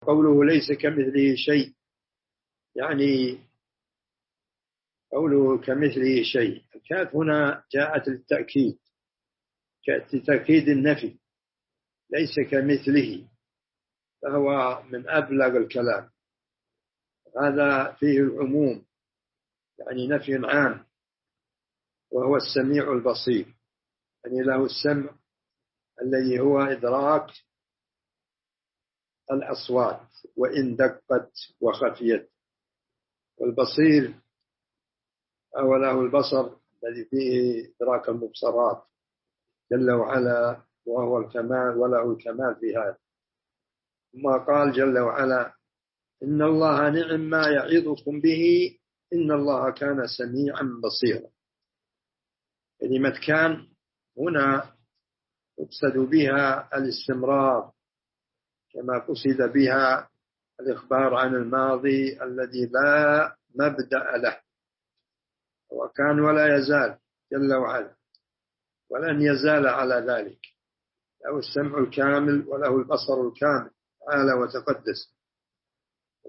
قوله ليس كمثله شيء، يعني قوله كمثله شيء، الكاف هنا جاءت للتأكيد، جاءت لتأكيد النفي، ليس كمثله، فهو من أبلغ الكلام، هذا فيه العموم، يعني نفي عام، وهو السميع البصير، يعني له السمع الذي هو إدراك الأصوات وإن دقت وخفيت، والبصير هو له البصر الذي فيه إدراك المبصرات جل وعلا، وهو الكمال وله الكمال في هذا. ثم قال جل وعلا إن الله نعم ما يعظكم به إن الله كان سميعا بصيرا. كلمة كان هنا يقصد بها الاستمرار، كما قصد بها الإخبار عن الماضي الذي لا مبدأ له، وكان ولا يزال جل وعلا، ولن يزال على ذلك، له السمع الكامل وله البصر الكامل تعالى وتقدس.